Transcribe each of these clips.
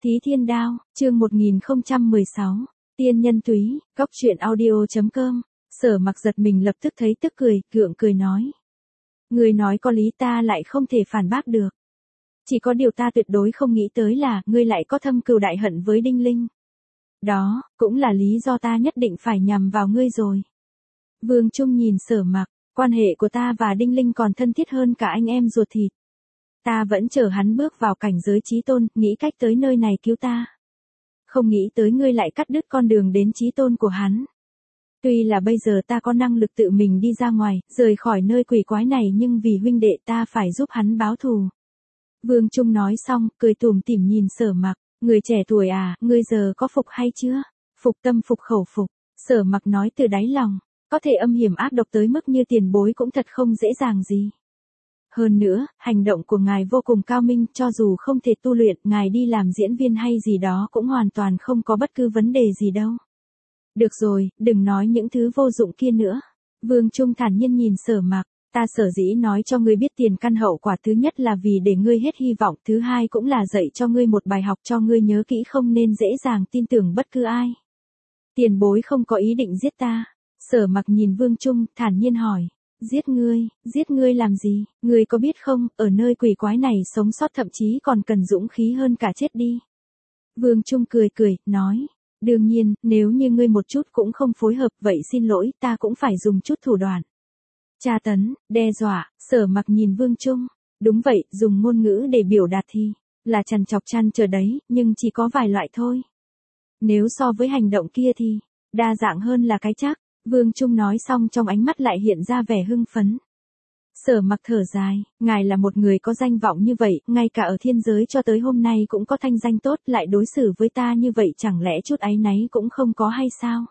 Thí Thiên Đao, chương 1016, Tiên Nhân Túy, Cóc truyện audio.com. Sở Mặc giật mình lập tức thấy tức cười, gượng cười nói. Ngươi nói có lý, ta lại không thể phản bác được. Chỉ có điều ta tuyệt đối không nghĩ tới là ngươi lại có thâm cừu đại hận với Đinh Linh. Đó, cũng là lý do ta nhất định phải nhằm vào ngươi rồi. Vương Trung nhìn Sở Mặc, quan hệ của ta và Đinh Linh còn thân thiết hơn cả anh em ruột thịt. Ta vẫn chờ hắn bước vào cảnh giới chí tôn, nghĩ cách tới nơi này cứu ta. Không nghĩ tới ngươi lại cắt đứt con đường đến chí tôn của hắn. Tuy là bây giờ ta có năng lực tự mình đi ra ngoài, rời khỏi nơi quỷ quái này, nhưng vì huynh đệ ta phải giúp hắn báo thù. Vương Trung nói xong, cười tủm tỉm nhìn Sở Mặc, người trẻ tuổi à, ngươi giờ có phục hay chưa? Phục tâm phục khẩu phục. Sở Mặc nói từ đáy lòng, có thể âm hiểm ác độc tới mức như tiền bối cũng thật không dễ dàng gì. Hơn nữa, hành động của ngài vô cùng cao minh, cho dù không thể tu luyện, ngài đi làm diễn viên hay gì đó cũng hoàn toàn không có bất cứ vấn đề gì đâu. Được rồi, đừng nói những thứ vô dụng kia nữa. Vương Trung thản nhiên nhìn Sở Mặc, ta sở dĩ nói cho ngươi biết tiền căn hậu quả, thứ nhất là vì để ngươi hết hy vọng, thứ hai cũng là dạy cho ngươi một bài học, cho ngươi nhớ kỹ không nên dễ dàng tin tưởng bất cứ ai. Tiền bối không có ý định giết ta. Sở Mặc nhìn Vương Trung, thản nhiên hỏi. Giết ngươi làm gì? Ngươi có biết không, ở nơi quỷ quái này sống sót thậm chí còn cần dũng khí hơn cả chết đi. Vương Trung cười cười, nói. Đương nhiên, nếu như ngươi một chút cũng không phối hợp, vậy xin lỗi, ta cũng phải dùng chút thủ đoạn. Tra tấn, đe dọa. Sở Mặc nhìn Vương Trung. Đúng vậy, dùng ngôn ngữ để biểu đạt thì là trằn trọc trăn trở đấy, nhưng chỉ có vài loại thôi. Nếu so với hành động kia thì đa dạng hơn là cái chắc. Vương Trung nói xong trong ánh mắt lại hiện ra vẻ hưng phấn. Sở Mặc thở dài, ngài là một người có danh vọng như vậy, ngay cả ở thiên giới cho tới hôm nay cũng có thanh danh tốt, lại đối xử với ta như vậy, chẳng lẽ chút áy náy cũng không có hay sao?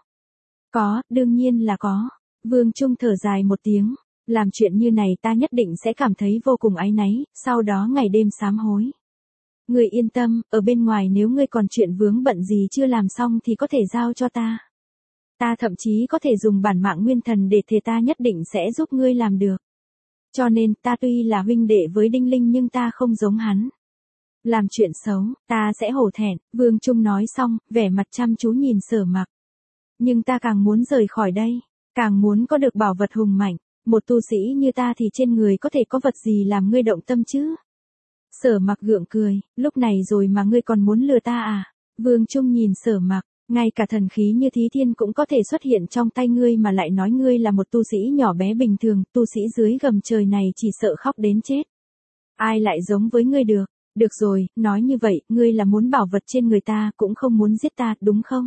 Có, đương nhiên là có. Vương Trung thở dài một tiếng, làm chuyện như này ta nhất định sẽ cảm thấy vô cùng áy náy, sau đó ngày đêm sám hối. Ngươi yên tâm, ở bên ngoài nếu ngươi còn chuyện vướng bận gì chưa làm xong thì có thể giao cho ta. Ta thậm chí có thể dùng bản mạng nguyên thần để thề ta nhất định sẽ giúp ngươi làm được. Cho nên, ta tuy là huynh đệ với Đinh Linh nhưng ta không giống hắn. Làm chuyện xấu, ta sẽ hổ thẹn. Vương Trung nói xong, vẻ mặt chăm chú nhìn Sở Mặc. Nhưng ta càng muốn rời khỏi đây, càng muốn có được bảo vật hùng mạnh. Một tu sĩ như ta thì trên người có thể có vật gì làm ngươi động tâm chứ? Sở Mặc gượng cười, lúc này rồi mà ngươi còn muốn lừa ta à? Vương Trung nhìn Sở Mặc. Ngay cả thần khí như Thí Thiên cũng có thể xuất hiện trong tay ngươi mà lại nói ngươi là một tu sĩ nhỏ bé bình thường, tu sĩ dưới gầm trời này chỉ sợ khóc đến chết. Ai lại giống với ngươi được? Được rồi, nói như vậy, ngươi là muốn bảo vật trên người ta, cũng không muốn giết ta, đúng không?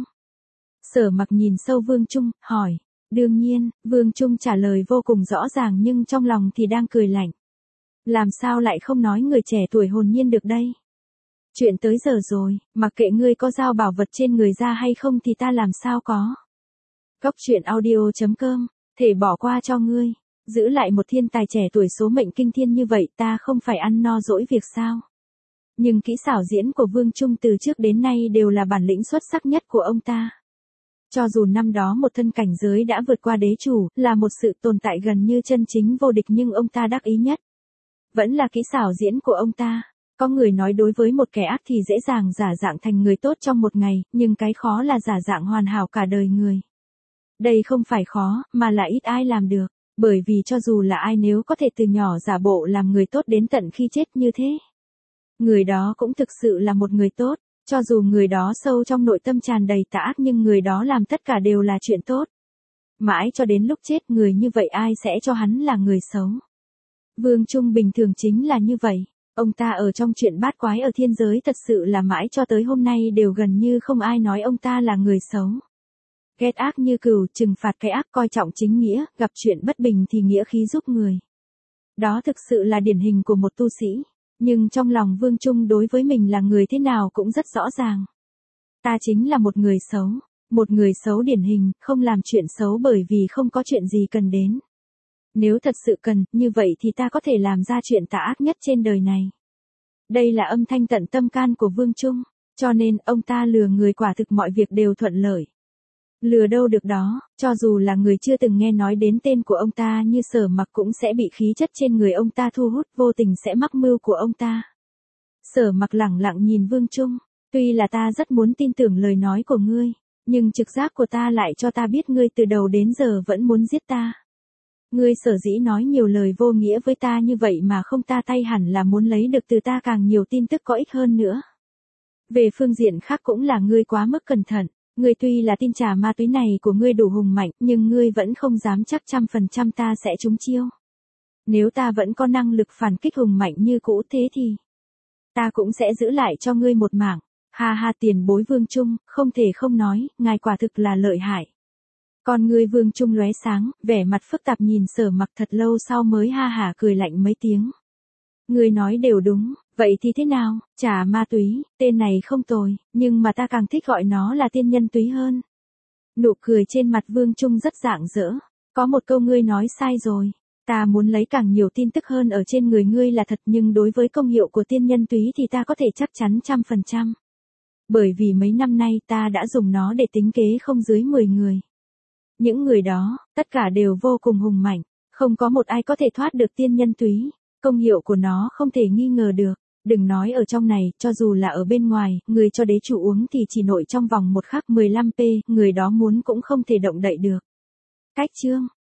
Sở Mặc nhìn sâu Vương Trung, hỏi. Đương nhiên, Vương Trung trả lời vô cùng rõ ràng nhưng trong lòng thì đang cười lạnh. Làm sao lại không nói người trẻ tuổi hồn nhiên được đây? Chuyện tới giờ rồi, mặc kệ ngươi có giao bảo vật trên người ra hay không thì ta làm sao có. Cóc truyện audio.com, thể bỏ qua cho ngươi. Giữ lại một thiên tài trẻ tuổi số mệnh kinh thiên như vậy, ta không phải ăn no dỗi việc sao. Nhưng kỹ xảo diễn của Vương Trung từ trước đến nay đều là bản lĩnh xuất sắc nhất của ông ta. Cho dù năm đó một thân cảnh giới đã vượt qua đế chủ, là một sự tồn tại gần như chân chính vô địch, nhưng ông ta đắc ý nhất vẫn là kỹ xảo diễn của ông ta. Có người nói đối với một kẻ ác thì dễ dàng giả dạng thành người tốt trong một ngày, nhưng cái khó là giả dạng hoàn hảo cả đời người. Đây không phải khó, mà là ít ai làm được, bởi vì cho dù là ai nếu có thể từ nhỏ giả bộ làm người tốt đến tận khi chết như thế, người đó cũng thực sự là một người tốt, cho dù người đó sâu trong nội tâm tràn đầy tà ác nhưng người đó làm tất cả đều là chuyện tốt. Mãi cho đến lúc chết người như vậy ai sẽ cho hắn là người xấu. Vương Trung bình thường chính là như vậy. Ông ta ở trong chuyện bát quái ở thiên giới thật sự là mãi cho tới hôm nay đều gần như không ai nói ông ta là người xấu. Ghét ác như cừu, trừng phạt cái ác, coi trọng chính nghĩa, gặp chuyện bất bình thì nghĩa khí giúp người. Đó thực sự là điển hình của một tu sĩ. Nhưng trong lòng Vương Trung đối với mình là người thế nào cũng rất rõ ràng. Ta chính là một người xấu. Một người xấu điển hình, không làm chuyện xấu bởi vì không có chuyện gì cần đến. Nếu thật sự cần, như vậy thì ta có thể làm ra chuyện tà ác nhất trên đời này. Đây là âm thanh tận tâm can của Vương Trung, cho nên ông ta lừa người quả thực mọi việc đều thuận lợi. Lừa đâu được đó, cho dù là người chưa từng nghe nói đến tên của ông ta như Sở Mặc cũng sẽ bị khí chất trên người ông ta thu hút, vô tình sẽ mắc mưu của ông ta. Sở Mặc lẳng lặng nhìn Vương Trung, Tuy là ta rất muốn tin tưởng lời nói của ngươi, nhưng trực giác của ta lại cho ta biết ngươi từ đầu đến giờ vẫn muốn giết ta. Ngươi sở dĩ nói nhiều lời vô nghĩa với ta như vậy mà không ta tay hẳn là muốn lấy được từ ta càng nhiều tin tức có ích hơn nữa. Về phương diện khác cũng là ngươi quá mức cẩn thận, ngươi tuy là tin trà ma túy này của ngươi đủ hùng mạnh, nhưng ngươi vẫn không dám chắc 100% ta sẽ trúng chiêu. Nếu ta vẫn có năng lực phản kích hùng mạnh như cũ thế thì ta cũng sẽ giữ lại cho ngươi một mảng. Ha ha, tiền bối Vương Trung, không thể không nói, ngài quả thực là lợi hại. Con ngươi Vương Trung lóe sáng, vẻ mặt phức tạp nhìn Sở Mặc thật lâu sau mới ha hả cười lạnh mấy tiếng. Ngươi nói đều đúng, vậy thì thế nào, trà ma túy, tên này không tồi, nhưng mà ta càng thích gọi nó là tiên nhân túy hơn. Nụ cười trên mặt Vương Trung rất rạng rỡ, có một câu ngươi nói sai rồi. Ta muốn lấy càng nhiều tin tức hơn ở trên người ngươi là thật, nhưng đối với công hiệu của tiên nhân túy thì ta có thể chắc chắn 100%. Bởi vì mấy năm nay ta đã dùng nó để tính kế không dưới 10 người. Những người đó, tất cả đều vô cùng hùng mạnh, không có một ai có thể thoát được tiên nhân túy, công hiệu của nó không thể nghi ngờ được. Đừng nói ở trong này, cho dù là ở bên ngoài, người cho đế chủ uống thì chỉ nổi trong vòng một khắc 15p, người đó muốn cũng không thể động đậy được. Cách chương